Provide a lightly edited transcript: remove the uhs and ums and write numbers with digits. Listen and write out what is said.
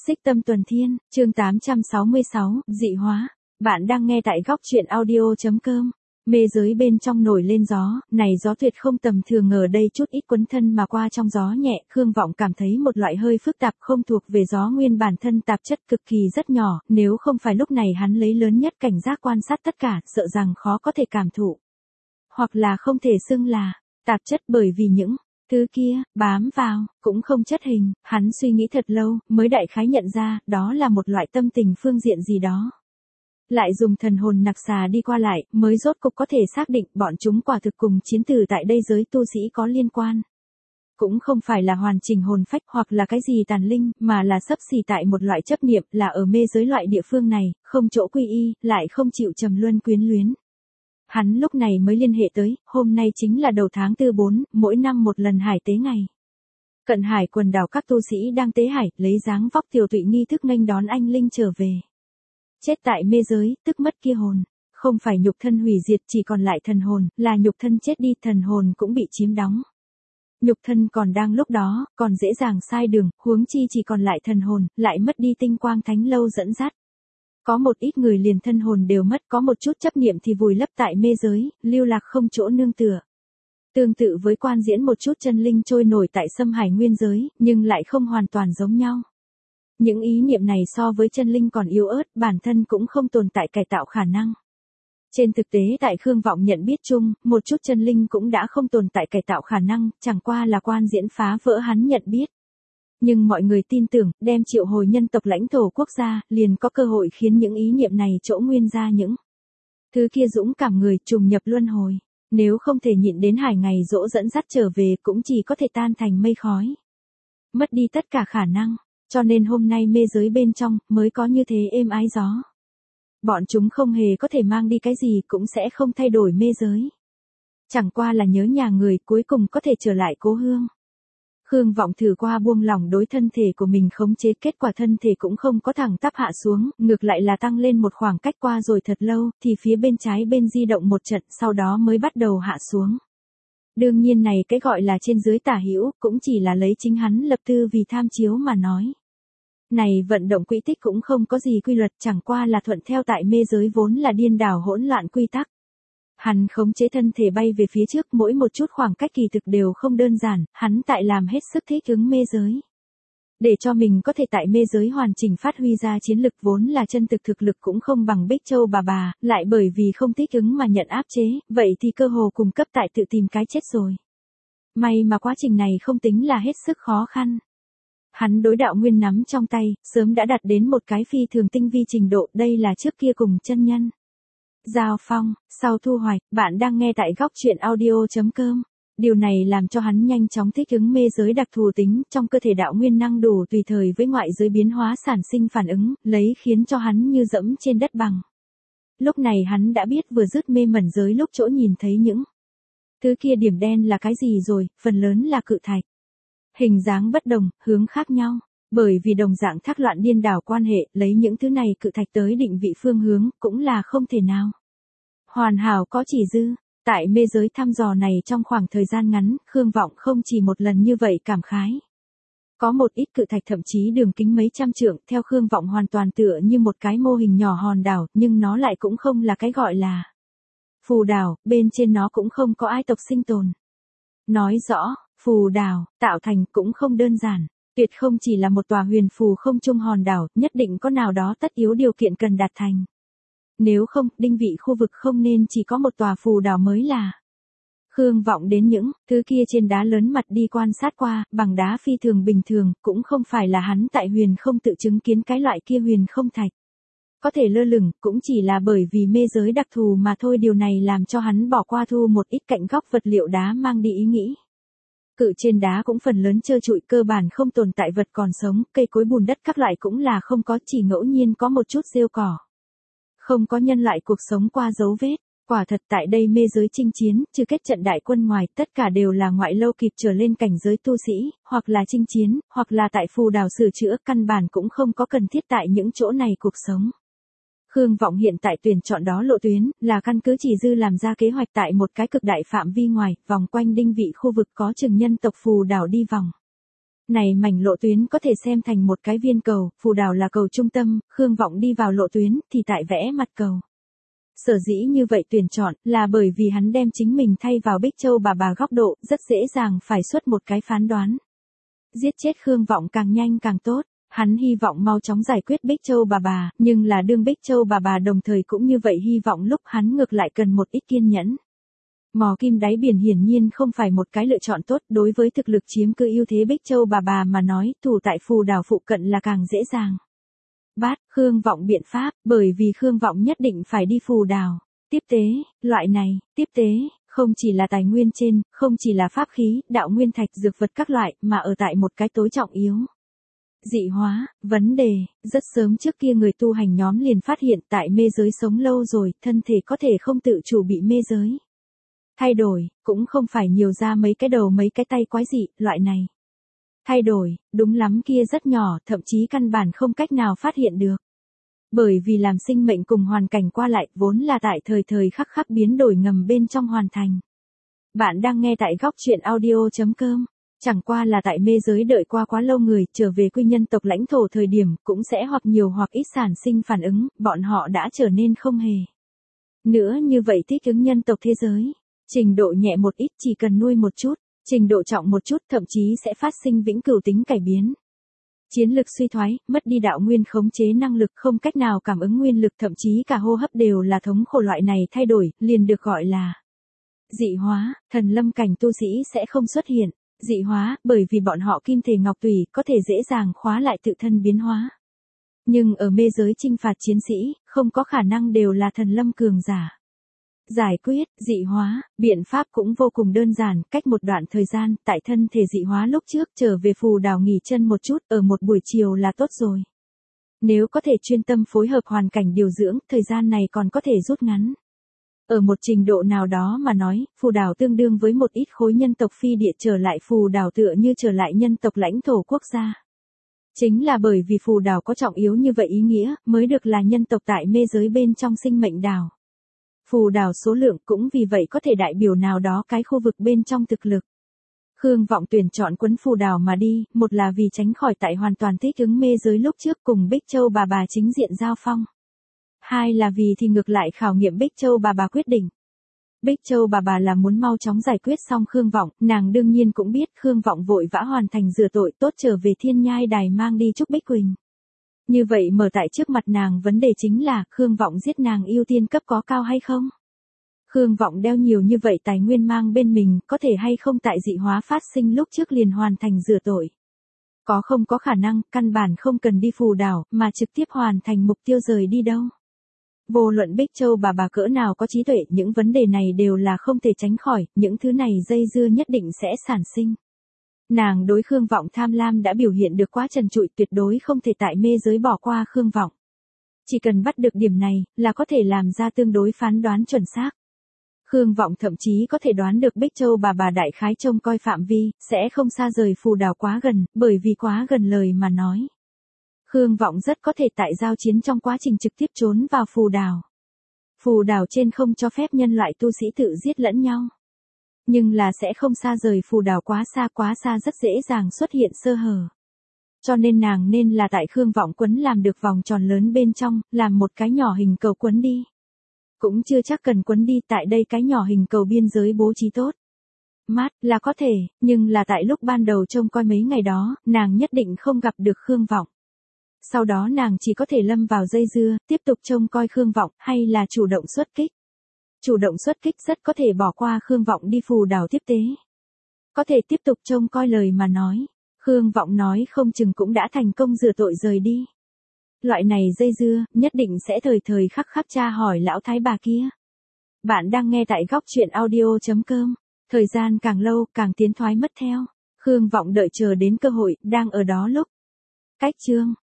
Xích Tâm Tuần Thiên, chương 866, dị hóa. Bạn đang nghe tại góc truyện audio.com. Mê giới bên trong nổi lên gió, này gió tuyệt không tầm thường, ở đây chút ít quấn thân mà qua trong gió nhẹ. Khương Vọng cảm thấy một loại hơi phức tạp không thuộc về gió nguyên bản thân tạp chất cực kỳ rất nhỏ, nếu không phải lúc này hắn lấy lớn nhất cảnh giác quan sát tất cả, sợ rằng khó có thể cảm thụ. Hoặc là không thể xưng là tạp chất, bởi vì những thứ kia, bám vào, cũng không chất hình. Hắn suy nghĩ thật lâu, mới đại khái nhận ra, đó là một loại tâm tình phương diện gì đó. Lại dùng thần hồn nặc xà đi qua lại, mới rốt cục có thể xác định bọn chúng quả thực cùng chiến tử tại đây giới tu sĩ có liên quan. Cũng không phải là hoàn chỉnh hồn phách hoặc là cái gì tàn linh, mà là xấp xỉ tại một loại chấp niệm, là ở mê giới loại địa phương này, không chỗ quy y, lại không chịu trầm luân quyến luyến. Hắn lúc này mới liên hệ tới, hôm nay chính là đầu tháng 4, mỗi năm một lần hải tế ngày. Cận hải quần đảo các tu sĩ đang tế hải, lấy dáng vóc tiều tụy nghi thức nghênh đón anh linh trở về. Chết tại mê giới, tức mất kia hồn. Không phải nhục thân hủy diệt, chỉ còn lại thần hồn, là nhục thân chết đi, thần hồn cũng bị chiếm đóng. Nhục thân còn đang lúc đó, còn dễ dàng sai đường, huống chi chỉ còn lại thần hồn, lại mất đi tinh quang thánh lâu dẫn dắt. Có một ít người liền thân hồn đều mất, có một chút chấp niệm thì vùi lấp tại mê giới, lưu lạc không chỗ nương tựa. Tương tự với quan diễn một chút chân linh trôi nổi tại xâm hải nguyên giới, nhưng lại không hoàn toàn giống nhau. Những ý niệm này so với chân linh còn yếu ớt, bản thân cũng không tồn tại cải tạo khả năng. Trên thực tế tại Khương Vọng nhận biết chung, một chút chân linh cũng đã không tồn tại cải tạo khả năng, chẳng qua là quan diễn phá vỡ hắn nhận biết. Nhưng mọi người tin tưởng, đem triệu hồi nhân tộc lãnh thổ quốc gia, liền có cơ hội khiến những ý niệm này chỗ nguyên ra những thứ kia dũng cảm người trùng nhập luân hồi. Nếu không thể nhịn đến hải ngày dỗ dẫn dắt trở về, cũng chỉ có thể tan thành mây khói. Mất đi tất cả khả năng, cho nên hôm nay mê giới bên trong, mới có như thế êm ái gió. Bọn chúng không hề có thể mang đi cái gì, cũng sẽ không thay đổi mê giới. Chẳng qua là nhớ nhà người, cuối cùng có thể trở lại cố hương. Khương Vọng thử qua buông lỏng đối thân thể của mình khống chế, kết quả thân thể cũng không có thẳng tắp hạ xuống, ngược lại là tăng lên một khoảng cách, qua rồi thật lâu, thì phía bên trái bên di động một trận, sau đó mới bắt đầu hạ xuống. Đương nhiên này cái gọi là trên dưới tả hữu, cũng chỉ là lấy chính hắn lập tư vì tham chiếu mà nói. Này vận động quỹ tích cũng không có gì quy luật, chẳng qua là thuận theo tại mê giới vốn là điên đảo hỗn loạn quy tắc. Hắn khống chế thân thể bay về phía trước, mỗi một chút khoảng cách kỳ thực đều không đơn giản, hắn tại làm hết sức thích ứng mê giới. Để cho mình có thể tại mê giới hoàn chỉnh phát huy ra chiến lực, vốn là chân thực lực cũng không bằng Bích Châu bà, lại bởi vì không thích ứng mà nhận áp chế, vậy thì cơ hồ cùng cấp tại tự tìm cái chết rồi. May mà quá trình này không tính là hết sức khó khăn. Hắn đối đạo nguyên nắm trong tay, sớm đã đạt đến một cái phi thường tinh vi trình độ, đây là trước kia cùng chân nhân giao phong, sau thu hoạch. Bạn đang nghe tại góc truyện audio.com. Điều này làm cho hắn nhanh chóng thích ứng mê giới đặc thù tính, trong cơ thể đạo nguyên năng đủ tùy thời với ngoại giới biến hóa sản sinh phản ứng, lấy khiến cho hắn như dẫm trên đất bằng. Lúc này hắn đã biết vừa dứt mê mẩn giới lúc chỗ nhìn thấy những thứ kia điểm đen là cái gì rồi, phần lớn là cự thạch. Hình dáng bất đồng, hướng khác nhau. Bởi vì đồng dạng thác loạn điên đảo quan hệ, lấy những thứ này cự thạch tới định vị phương hướng, cũng là không thể nào hoàn hảo có chỉ dư. Tại mê giới thăm dò này trong khoảng thời gian ngắn, Khương Vọng không chỉ một lần như vậy cảm khái. Có một ít cự thạch thậm chí đường kính mấy trăm trượng, theo Khương Vọng hoàn toàn tựa như một cái mô hình nhỏ hòn đảo, nhưng nó lại cũng không là cái gọi là phù đảo, bên trên nó cũng không có ai tộc sinh tồn. Nói rõ, phù đảo, tạo thành cũng không đơn giản. Tuyệt không chỉ là một tòa huyền phù không trung hòn đảo, nhất định có nào đó tất yếu điều kiện cần đạt thành. Nếu không, đinh vị khu vực không nên chỉ có một tòa phù đảo mới là. Khương Vọng đến những thứ kia trên đá lớn mặt đi quan sát qua, bằng đá phi thường bình thường, cũng không phải là hắn tại huyền không tự chứng kiến cái loại kia huyền không thạch. Có thể lơ lửng, cũng chỉ là bởi vì mê giới đặc thù mà thôi, điều này làm cho hắn bỏ qua thu một ít cạnh góc vật liệu đá mang đi ý nghĩ. Cự trên đá cũng phần lớn trơ trụi, cơ bản không tồn tại vật còn sống, cây cối bùn đất các loại cũng là không có, chỉ ngẫu nhiên có một chút rêu cỏ. Không có nhân loại cuộc sống qua dấu vết. Quả thật tại đây mê giới chinh chiến, trừ kết trận đại quân ngoài, tất cả đều là ngoại lâu kịp trở lên cảnh giới tu sĩ, hoặc là chinh chiến, hoặc là tại phù đảo sửa chữa, căn bản cũng không có cần thiết tại những chỗ này cuộc sống. Khương Vọng hiện tại tuyển chọn đó lộ tuyến, là căn cứ chỉ dư làm ra kế hoạch tại một cái cực đại phạm vi ngoài, vòng quanh đinh vị khu vực có chừng nhân tộc phù đảo đi vòng. Này mảnh lộ tuyến có thể xem thành một cái viên cầu, phù đảo là cầu trung tâm, Khương Vọng đi vào lộ tuyến thì tại vẽ mặt cầu. Sở dĩ như vậy tuyển chọn là bởi vì hắn đem chính mình thay vào Bích Châu bà góc độ, rất dễ dàng phải xuất một cái phán đoán. Giết chết Khương Vọng càng nhanh càng tốt, hắn hy vọng mau chóng giải quyết Bích Châu bà, nhưng là đương Bích Châu bà đồng thời cũng như vậy hy vọng lúc hắn ngược lại cần một ít kiên nhẫn. Mò kim đáy biển hiển nhiên không phải một cái lựa chọn tốt đối với thực lực chiếm cứ ưu thế Bích Châu bà mà nói, thủ tại phù đảo phụ cận là càng dễ dàng. Khương Vọng biện pháp, bởi vì Khương Vọng nhất định phải đi phù đảo. Tiếp tế, loại này, tiếp tế, không chỉ là tài nguyên trên, không chỉ là pháp khí, đạo nguyên thạch dược vật các loại, mà ở tại một cái tối trọng yếu. Dị hóa, vấn đề, rất sớm trước kia người tu hành nhóm liền phát hiện tại mê giới sống lâu rồi, thân thể có thể không tự chủ bị mê giới thay đổi, cũng không phải nhiều ra mấy cái đầu mấy cái tay quái dị, loại này. Thay đổi, đúng lắm kia rất nhỏ, thậm chí căn bản không cách nào phát hiện được. Bởi vì làm sinh mệnh cùng hoàn cảnh qua lại, vốn là tại thời khắc khắc biến đổi ngầm bên trong hoàn thành. Bạn đang nghe tại góc truyện audio.com. Chẳng qua là tại mê giới đợi qua quá lâu người trở về quy nhân tộc lãnh thổ thời điểm cũng sẽ hoặc nhiều hoặc ít sản sinh phản ứng, bọn họ đã trở nên không hề. Nữa như vậy thích ứng nhân tộc thế giới. Trình độ nhẹ một ít chỉ cần nuôi một chút, trình độ trọng một chút thậm chí sẽ phát sinh vĩnh cửu tính cải biến. Chiến lực suy thoái, mất đi đạo nguyên khống chế năng lực không cách nào cảm ứng nguyên lực thậm chí cả hô hấp đều là thống khổ loại này thay đổi, liền được gọi là dị hóa, thần lâm cảnh tu sĩ sẽ không xuất hiện. Dị hóa, bởi vì bọn họ kim thể ngọc tùy có thể dễ dàng khóa lại tự thân biến hóa. Nhưng ở mê giới chinh phạt chiến sĩ, không có khả năng đều là thần lâm cường giả. Giải quyết, dị hóa, biện pháp cũng vô cùng đơn giản, cách một đoạn thời gian, tại thân thể dị hóa lúc trước trở về phù đảo nghỉ chân một chút, ở một buổi chiều là tốt rồi. Nếu có thể chuyên tâm phối hợp hoàn cảnh điều dưỡng, thời gian này còn có thể rút ngắn. Ở một trình độ nào đó mà nói, phù đảo tương đương với một ít khối nhân tộc phi địa trở lại phù đảo tựa như trở lại nhân tộc lãnh thổ quốc gia. Chính là bởi vì phù đảo có trọng yếu như vậy ý nghĩa, mới được là nhân tộc tại mê giới bên trong sinh mệnh đảo. Phù đảo số lượng cũng vì vậy có thể đại biểu nào đó cái khu vực bên trong thực lực. Khương Vọng tuyển chọn quấn phù đảo mà đi, một là vì tránh khỏi tại hoàn toàn thích ứng mê giới lúc trước cùng Bích Châu bà chính diện giao phong. Hai là vì thì ngược lại khảo nghiệm Bích Châu bà quyết định. Bích Châu bà là muốn mau chóng giải quyết xong Khương Vọng, nàng đương nhiên cũng biết Khương Vọng vội vã hoàn thành rửa tội tốt trở về Thiên Nhai Đài mang đi Trúc Bích Quỳnh. Như vậy mở tại trước mặt nàng vấn đề chính là Khương Vọng giết nàng ưu tiên cấp có cao hay không? Khương Vọng đeo nhiều như vậy tài nguyên mang bên mình có thể hay không tại dị hóa phát sinh lúc trước liền hoàn thành rửa tội? Có không có khả năng, căn bản không cần đi phù đảo mà trực tiếp hoàn thành mục tiêu rời đi đâu? Vô luận Bích Châu bà cỡ nào có trí tuệ, những vấn đề này đều là không thể tránh khỏi, những thứ này dây dưa nhất định sẽ sản sinh. Nàng đối Khương Vọng tham lam đã biểu hiện được quá trần trụi, tuyệt đối không thể tại mê giới bỏ qua Khương Vọng. Chỉ cần bắt được điểm này, là có thể làm ra tương đối phán đoán chuẩn xác. Khương Vọng thậm chí có thể đoán được Bích Châu bà đại khái trông coi phạm vi, sẽ không xa rời phù đảo quá gần, bởi vì quá gần lời mà nói. Khương Vọng rất có thể tại giao chiến trong quá trình trực tiếp trốn vào phù đảo. Phù đảo trên không cho phép nhân loại tu sĩ tự giết lẫn nhau. Nhưng là sẽ không xa rời phù đảo quá xa rất dễ dàng xuất hiện sơ hở. Cho nên nàng nên là tại Khương Vọng quấn làm được vòng tròn lớn bên trong, làm một cái nhỏ hình cầu quấn đi. Cũng chưa chắc cần quấn đi, tại đây cái nhỏ hình cầu biên giới bố trí tốt. Mát là có thể, nhưng là tại lúc ban đầu trông coi mấy ngày đó, nàng nhất định không gặp được Khương Vọng. Sau đó nàng chỉ có thể lâm vào dây dưa, tiếp tục trông coi Khương Vọng hay là chủ động xuất kích. Chủ động xuất kích rất có thể bỏ qua Khương Vọng đi phù đảo tiếp tế. Có thể tiếp tục trông coi lời mà nói. Khương Vọng nói không chừng cũng đã thành công rửa tội rời đi. Loại này dây dưa, nhất định sẽ thời khắc khắc tra hỏi lão thái bà kia. Bạn đang nghe tại góc truyện audio.com. Thời gian càng lâu càng tiến thoái mất theo. Khương Vọng đợi chờ đến cơ hội, đang ở đó lúc. Cách chương.